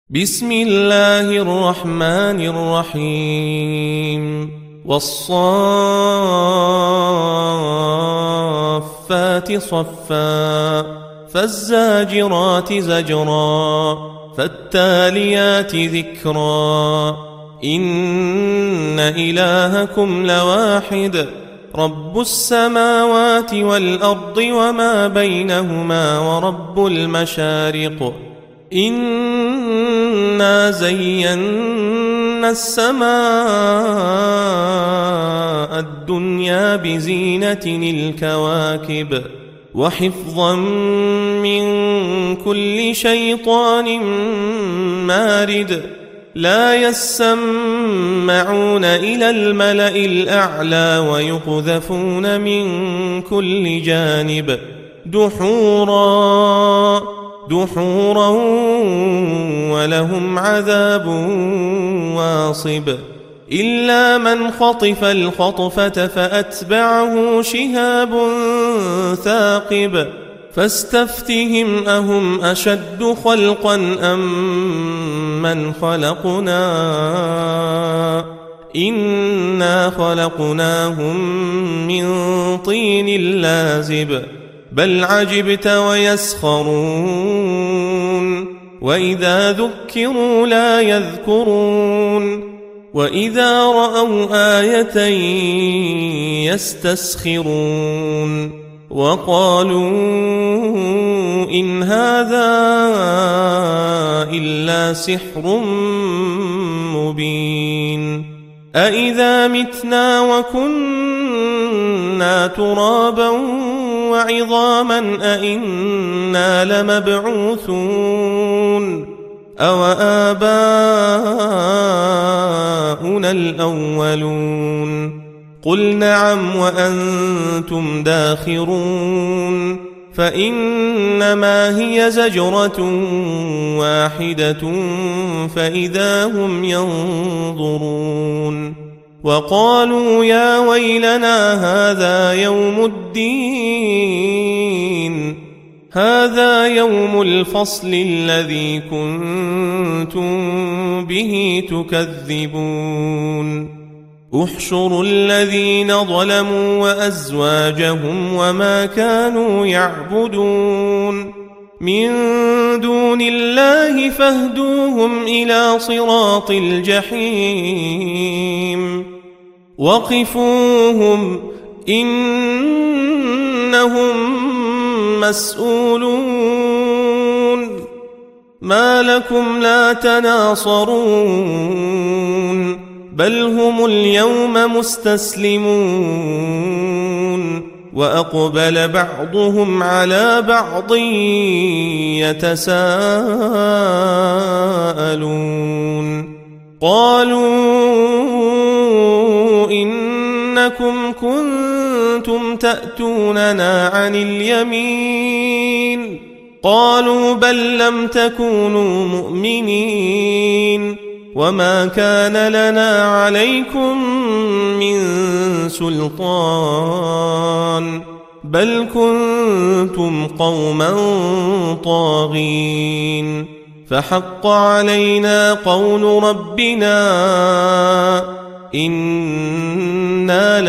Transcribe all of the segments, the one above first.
بسم الله الرحمن الرحيم والصافات صفا فالزاجرات زجرا فالتاليات ذكرا إن إلهكم لواحد رب السماوات والأرض وما بينهما ورب المشارق إنا زينا السماء الدنيا بزينة الكواكب وحفظا من كل شيطان مارد لا يسمعون إلى الملأ الأعلى ويقذفون من كل جانب دحورا ولهم عذاب واصب إلا من خطف الخطفة فأتبعه شهاب ثاقب فاستفتهم أهم أشد خلقا أم من خلقنا إنا خلقناهم من طين لازب بل عجبت ويسخرون وإذا ذكروا لا يذكرون وإذا رأوا آية يستسخرون وقالوا إن هذا إلا سحر مبين أإذا متنا وكنا ترابا وعظاما أئنا لمبعوثون أو آباؤنا الأولون قل نعم وأنتم داخرون فإنما هي زجرة واحدة فإذا هم ينظرون وقالوا يا ويلنا هذا يوم الفصل الذي كنتم به تكذبون احشروا الذين ظلموا وأزواجهم وما كانوا يعبدون من دون الله فاهدوهم إلى صراط الجحيم وقفوهم إنهم مسؤولون ما لكم لا تناصرون بل هم اليوم مستسلمون وأقبل بعضهم على بعض يتساءلون قالوا إنكم كنتم تأتوننا عن اليمين قالوا بل لم تكونوا مؤمنين وما كان لنا عليكم من سلطان بل كنتم قوما طاغين فحق علينا قول ربنا إنا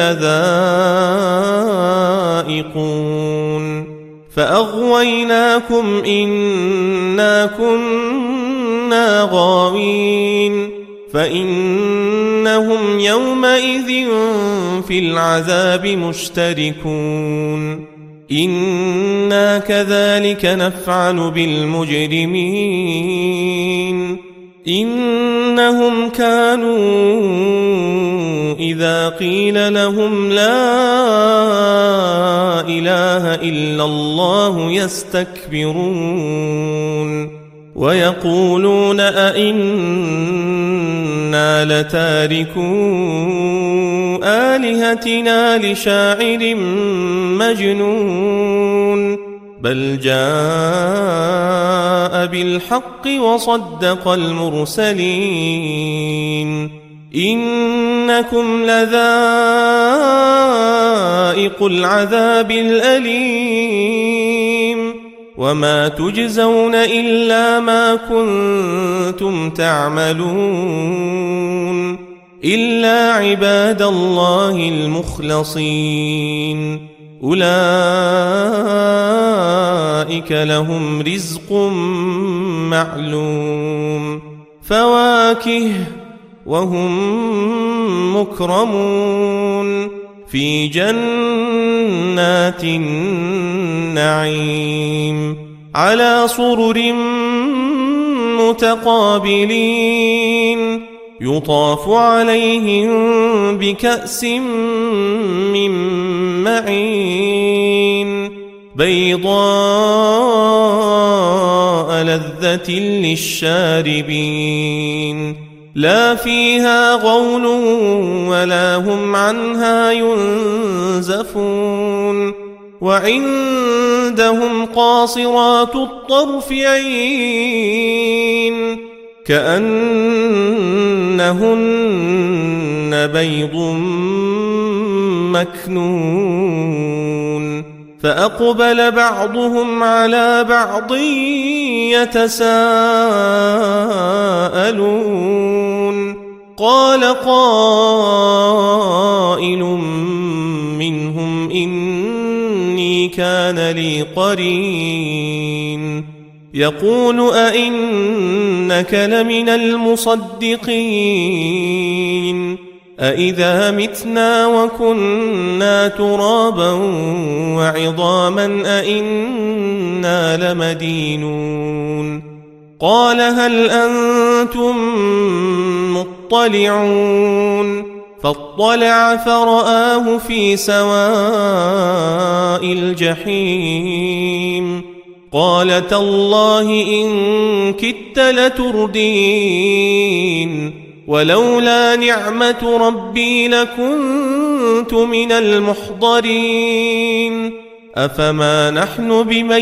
لذائقون فأغويناكم إنا كنا غاوين فإنهم يومئذ في العذاب مشتركون إنا كذلك نفعل بالمجرمين إنهم كانوا إذا قيل لهم لا إله إلا الله يستكبرون ويقولون أئنا لتاركو آلهتنا لشاعر مجنون بل جاء بالحق وصدق المرسلين إنكم لذائق العذاب الأليم وما تجزون إلا ما كنتم تعملون إلا عباد الله المخلصين أولئك لهم رزق معلوم فواكه وهم مكرمون في جنات النعيم على سرر متقابلين يطاف عليهم بكأس من معين بيضاء لذة للشاربين لا فيها غول ولا هم عنها ينزفون وعندهم قاصرات الطرف عين كأنهن بيض مكنون فأقبل بعضهم على بعض يتساءلون قال قائل منهم إني كان لي قرين يقول أئنك لمن المصدقين أئذا متنا وكنا ترابا وعظاما أئنا لمدينون قال هل أنتم مطلعون فاطلع فرآه في سواء الجحيم قال تالله إن كدت لتردين ولولا نعمة ربي لكنت من المحضرين أفما نحن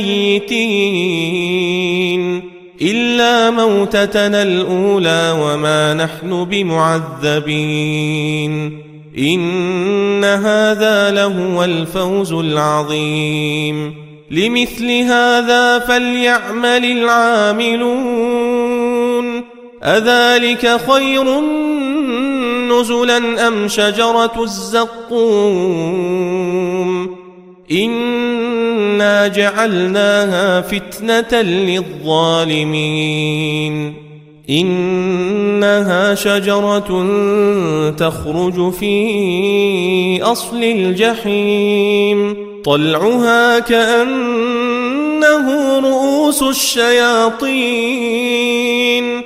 بميتين إلا موتتنا الأولى وما نحن بمعذبين إن هذا لهو الفوز العظيم لمثل هذا فليعمل العاملون أذلك خير نزلا أم شجرة الزقوم إنا جعلناها فتنة للظالمين إنها شجرة تخرج في أصل الجحيم طلعها كأنه رؤوس الشياطين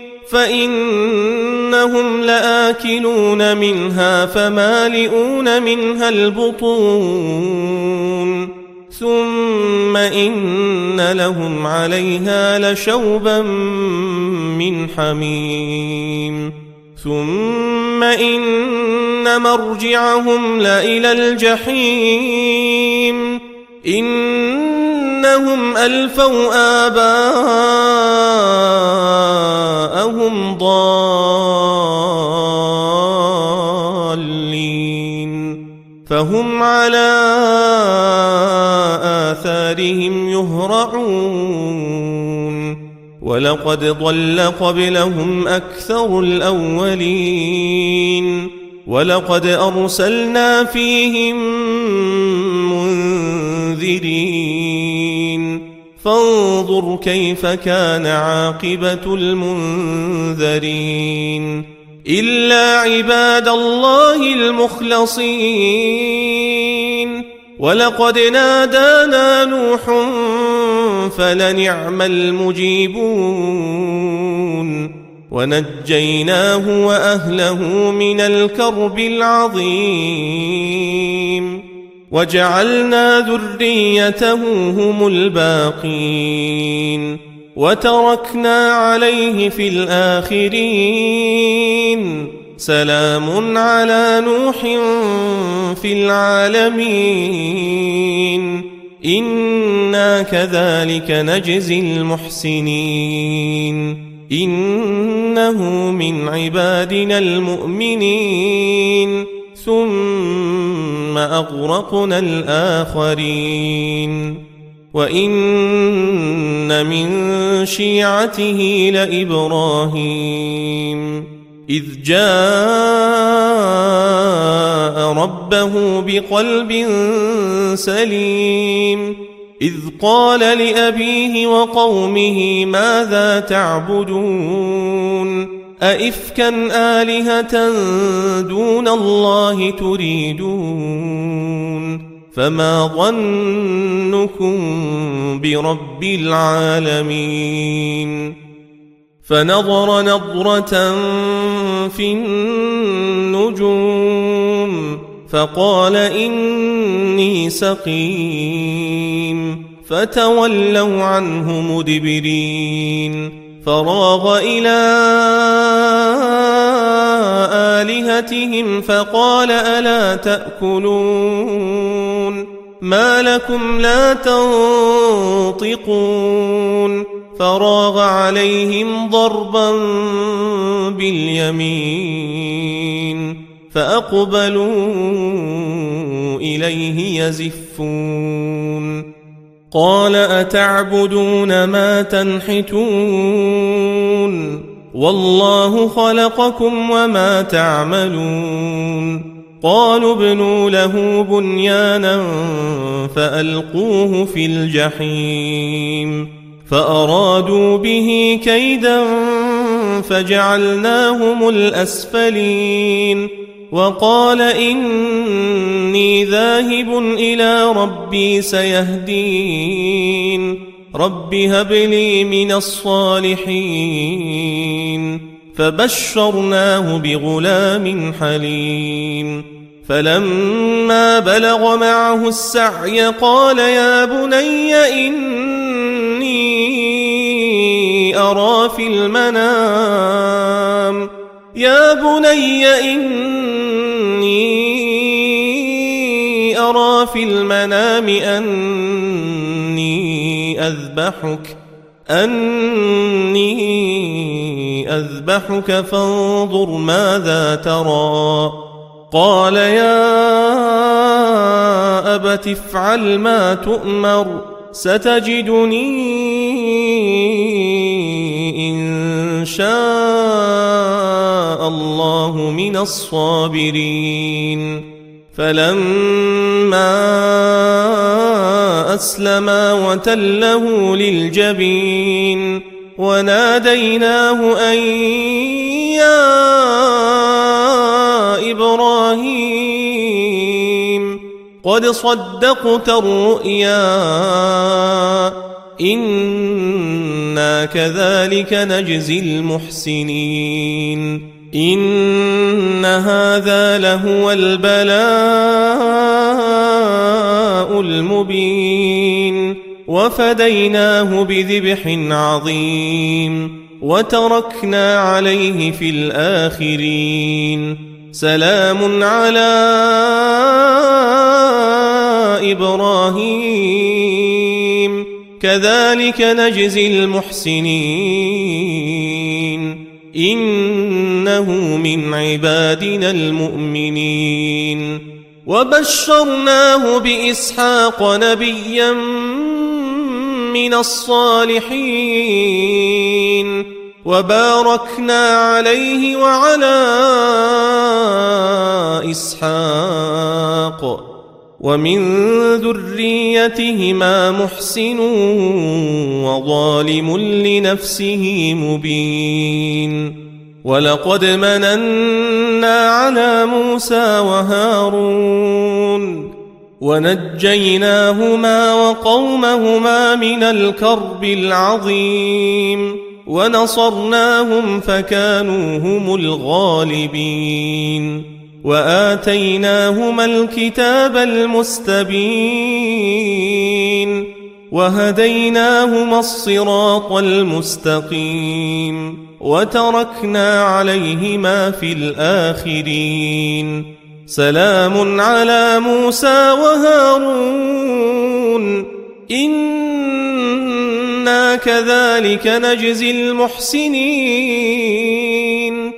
فإنهم لآكلون منها فمالئون منها البطون ثم إن لهم عليها لشوبا من حميم ثم إن مرجعهم لإلى الجحيم إنهم ألفوا آباءهم ضالين فهم على آثارهم يهرعون ولقد ضل قبلهم أكثر الأولين ولقد أرسلنا فيهم منذرين فانظر كيف كان عاقبة المنذرين إلا عباد الله المخلصين ولقد نادانا نوح فلنعم المجيبون ونجيناه وأهله من الكرب العظيم وجعلنا ذريته هم الباقين وتركنا عليه في الآخرين سلام على نوح في العالمين إنا كذلك نجزي المحسنين إنه من عبادنا المؤمنين ثم أغرقنا الآخرين وإن من شيعته لإبراهيم إذ جاء ربه بقلب سليم إذ قال لأبيه وقومه ماذا تعبدون أئفكا آلهة دون الله تريدون فما ظنكم برب العالمين فنظر نظرة في النجوم فقال إني سقيم فتولوا عنه مدبرين فراغ إلى آلهتهم فقال ألا تأكلون ما لكم لا تنطقون فراغ عليهم ضربا باليمين فأقبلوا إليه يزفون قال أتعبدون ما تنحتون والله خلقكم وما تعملون قالوا ابنوا له بنيانا فألقوه في الجحيم فأرادوا به كيدا فجعلناهم الأسفلين وقال إني ذاهب إلى ربي سيهدين رب هب لي من الصالحين فبشرناه بغلام حليم فلما بلغ معه السعي قال يا بني إني أرى في المنام أني أذبحك فانظر ماذا ترى قال يا أبت افعل ما تؤمر ستجدني إن شاء الله من الصابرين فلما أسلما وتله للجبين وناديناه أن يا إبراهيم قد صدقت الرؤيا إنا كذلك نجزي المحسنين إن هذا لهو البلاء المبين وفديناه بذبح عظيم وتركنا عليه في الآخرين سلام على إبراهيم كذلك نجزي المحسنين إنه من عبادنا المؤمنين وبشرناه بإسحاق نبيا من الصالحين وباركنا عليه وعلى إسحاق ومن ذريتهما محسن وظالم لنفسه مبين ولقد مننا على موسى وهارون ونجيناهما وقومهما من الكرب العظيم ونصرناهم فكانوا هم الغالبين وآتيناهما الكتاب المستبين وهديناهما الصراط المستقيم وتركنا عليهما في الآخرين سلام على موسى وهارون إنا كذلك نجزي المحسنين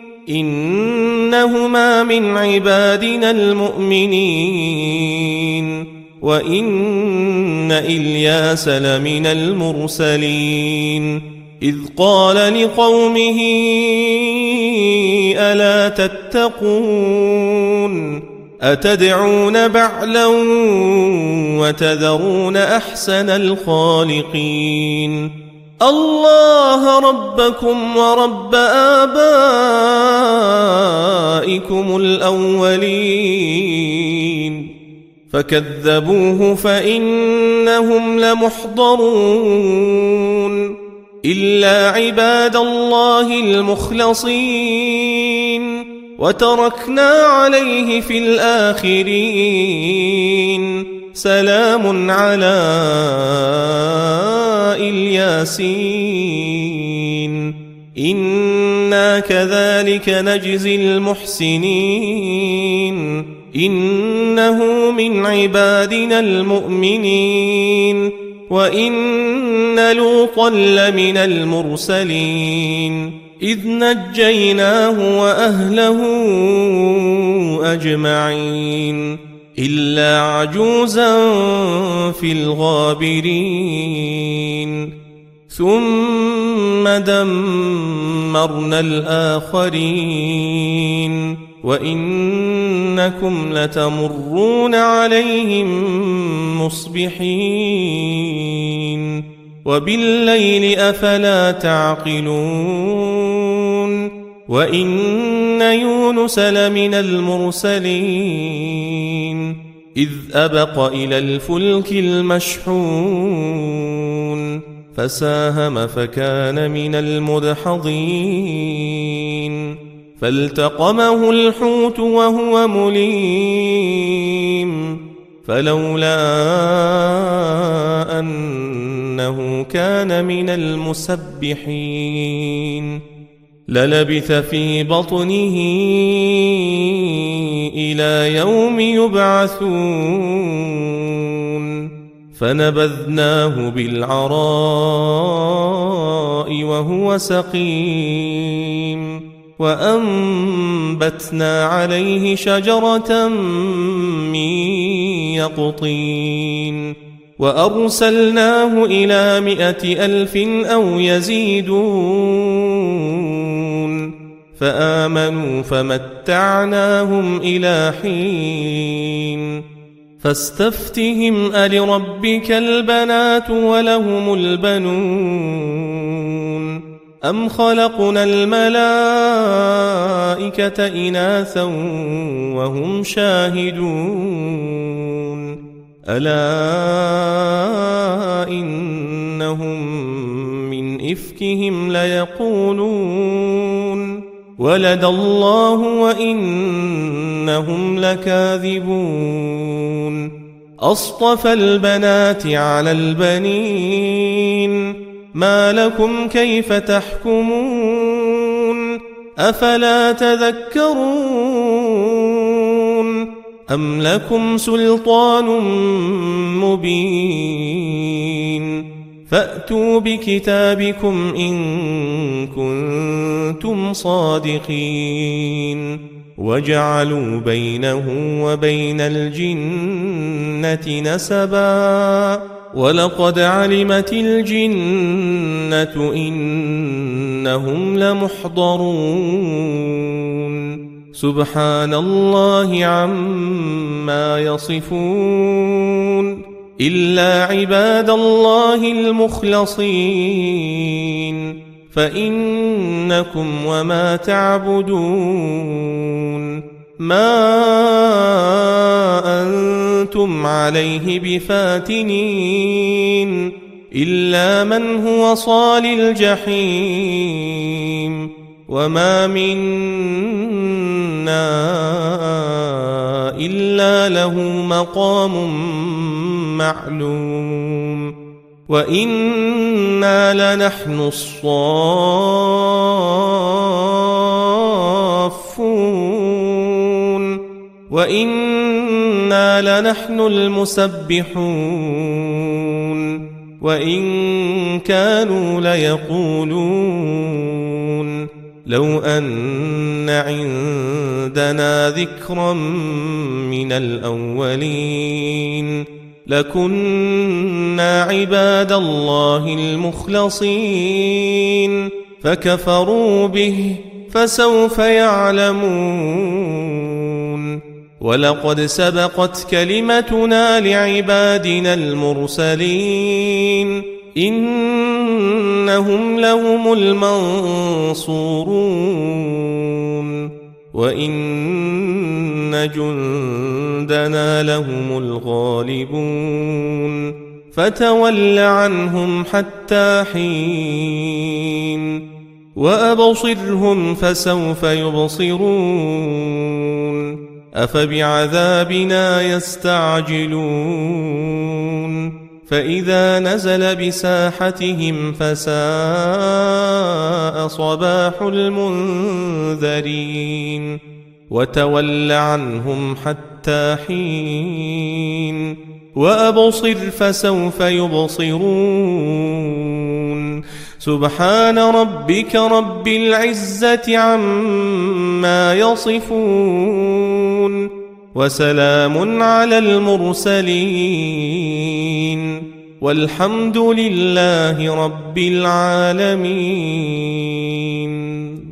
إنهما من عبادنا المؤمنين وإن إلياس لمن المرسلين إذ قال لقومه ألا تتقون أتدعون بعلا وتذرون أحسن الخالقين الله ربكم ورب آبائكم الأولين فكذبوه فإنهم لمحضرون إلا عباد الله المخلصين وتركنا عليه في الآخرين سلام على الياسين إنا كذلك نجزي المحسنين إنه من عبادنا المؤمنين وإن لوطا لمن المرسلين إذ نجيناه وأهله أجمعين إلا عجوزا في الغابرين ثم دمرنا الآخرين وإنكم لتمرون عليهم مصبحين وبالليل أفلا تعقلون وإن يونس لمن المرسلين إذ أبق إلى الفلك المشحون فساهم فكان من المدحضين فالتقمه الحوت وهو مليم فلولا أنه كان من المسبحين للبث في بطنه إلى يوم يبعثون فنبذناه بالعراء وهو سقيم وأنبتنا عليه شجرة من يقطين وأرسلناه إلى 100,000 أو يزيدون فآمنوا فمتعناهم إلى حين فاستفتهم ألربك البنات ولهم البنون أم خلقنا الملائكة إناثا وهم شاهدون ألا إنهم من إفكهم ليقولون ولد الله وإنهم لكاذبون أصطفى البنات على البنين ما لكم كيف تحكمون أفلا تذكرون أم لكم سلطان مبين فأتوا بكتابكم إن كنتم صادقين وجعلوا بينه وبين الجنة نسبا ولقد علمت الجنة إنهم لمحضرون سبحان الله عما يصفون إلا عباد الله المخلصين فإنكم وما تعبدون ما أنتم عليه بفاتنين إلا من هو صال الجحيم وما منا إلا له مقام معلوم وإنا لنحن الصافون وإنا لنحن المسبحون وإن كانوا ليقولون لو أن عندنا ذكرا من الأولين لكنا عباد الله المخلصين فكفروا به فسوف يعلمون ولقد سبقت كلمتنا لعبادنا المرسلين إنهم لهم المنصورون وإن جندنا لهم الغالبون فتول عنهم حتى حين وأبصرهم فسوف يبصرون أفبعذابنا يستعجلون فإذا نزل بساحتهم فساء صباح المنذرين وتول عنهم حتى حين وأبصر فسوف يبصرون سبحان ربك رب العزة عما يصفون وسلام على المرسلين والحمد لله رب العالمين.